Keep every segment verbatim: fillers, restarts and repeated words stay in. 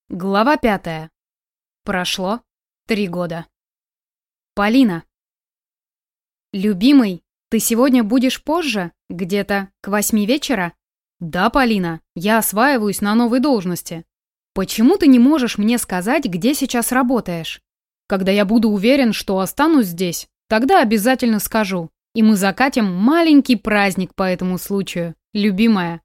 Глава пятая. Прошло три года. Полина. Любимый, ты сегодня будешь позже? Где-то к восьми вечера? Да, Полина, я осваиваюсь на новой должности. Почему ты не можешь мне сказать, где сейчас работаешь? Когда я буду уверен, что останусь здесь, тогда обязательно скажу. И мы закатим маленький праздник по этому случаю. Любимая.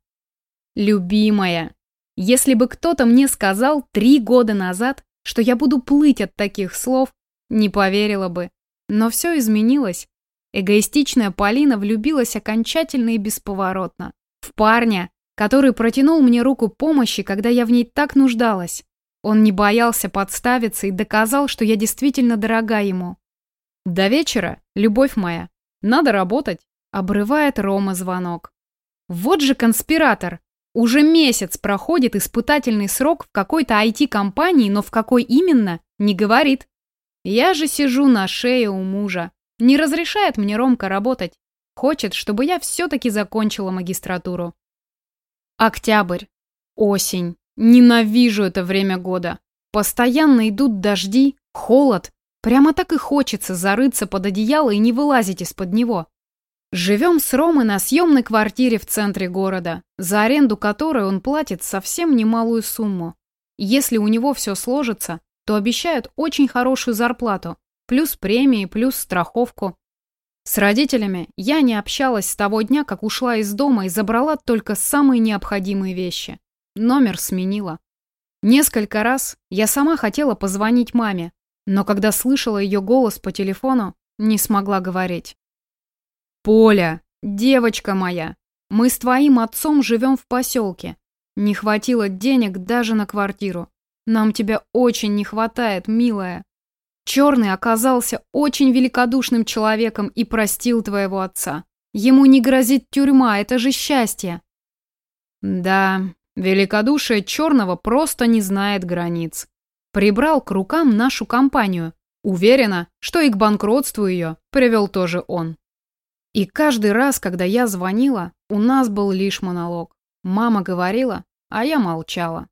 Любимая. Если бы кто-то мне сказал три года назад, что я буду плыть от таких слов, не поверила бы. Но все изменилось. Эгоистичная Полина влюбилась окончательно и бесповоротно. В парня, который протянул мне руку помощи, когда я в ней так нуждалась. Он не боялся подставиться и доказал, что я действительно дорога ему. До вечера, любовь моя, надо работать, обрывает Рома звонок. Вот же конспиратор. Уже месяц проходит испытательный срок в какой-то ай ти-компании, но в какой именно, не говорит. Я же сижу на шее у мужа. Не разрешает мне Ромка работать. Хочет, чтобы я все-таки закончила магистратуру. Октябрь. Осень. Ненавижу это время года. Постоянно идут дожди, холод. Прямо так и хочется зарыться под одеяло и не вылазить из-под него. Живем с Ромой на съемной квартире в центре города, за аренду которой он платит совсем немалую сумму. Если у него все сложится, то обещают очень хорошую зарплату, плюс премии, плюс страховку. С родителями я не общалась с того дня, как ушла из дома и забрала только самые необходимые вещи. Номер сменила. Несколько раз я сама хотела позвонить маме, но когда слышала ее голос по телефону, не смогла говорить. «Поля, девочка моя, мы с твоим отцом живем в поселке. Не хватило денег даже на квартиру. Нам тебя очень не хватает, милая. Черный оказался очень великодушным человеком и простил твоего отца. Ему не грозит тюрьма, это же счастье». Да, великодушие Черного просто не знает границ. Прибрал к рукам нашу компанию. Уверена, что и к банкротству ее привел тоже он. И каждый раз, когда я звонила, у нас был лишь монолог. Мама говорила, а я молчала.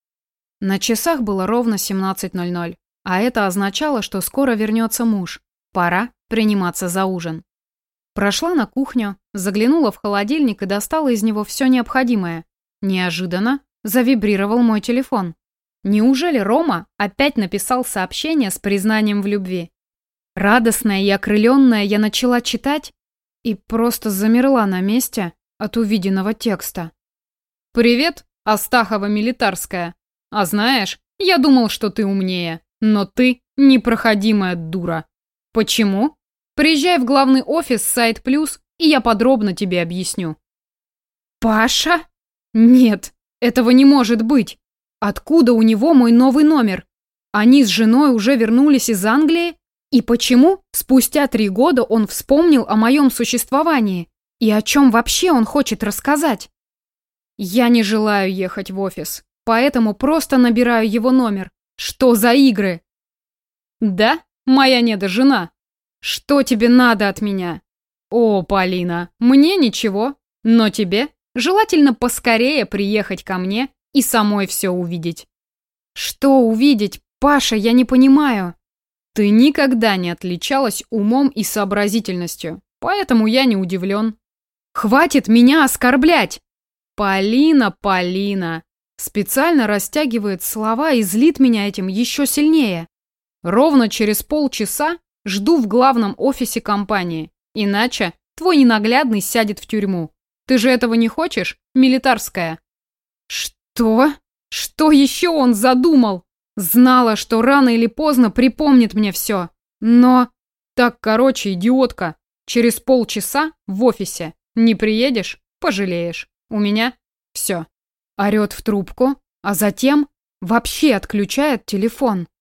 На часах было ровно семнадцать ноль ноль, а это означало, что скоро вернется муж. Пора приниматься за ужин. Прошла на кухню, заглянула в холодильник и достала из него все необходимое. Неожиданно завибрировал мой телефон. Неужели Рома опять написал сообщение с признанием в любви? Радостная и окрыленная я начала читать, и просто замерла на месте от увиденного текста. «Привет, Астахова-Милитарская. А знаешь, я думал, что ты умнее, но ты непроходимая дура. Почему? Приезжай в главный офис Сайт Плюс, и я подробно тебе объясню». «Паша? Нет, этого не может быть. Откуда у него мой новый номер? Они с женой уже вернулись из Англии? И почему спустя три года он вспомнил о моем существовании? И о чем вообще он хочет рассказать? Я не желаю ехать в офис, поэтому просто набираю его номер. Что за игры? Да, моя недожена. Что тебе надо от меня? О, Полина, мне ничего, но тебе желательно поскорее приехать ко мне и самой все увидеть. Что увидеть, Паша, я не понимаю. Ты никогда не отличалась умом и сообразительностью, поэтому я не удивлен. Хватит меня оскорблять! Полина, Полина! Специально растягивает слова и злит меня этим еще сильнее. Ровно через полчаса жду в главном офисе компании, иначе твой ненаглядный сядет в тюрьму. Ты же этого не хочешь, Милитарская? Что? Что еще он задумал? Знала, что рано или поздно припомнит мне все. Но... Так, короче, идиотка. Через полчаса в офисе. Не приедешь? Пожалеешь. У меня все. Орет в трубку, а затем вообще отключает телефон.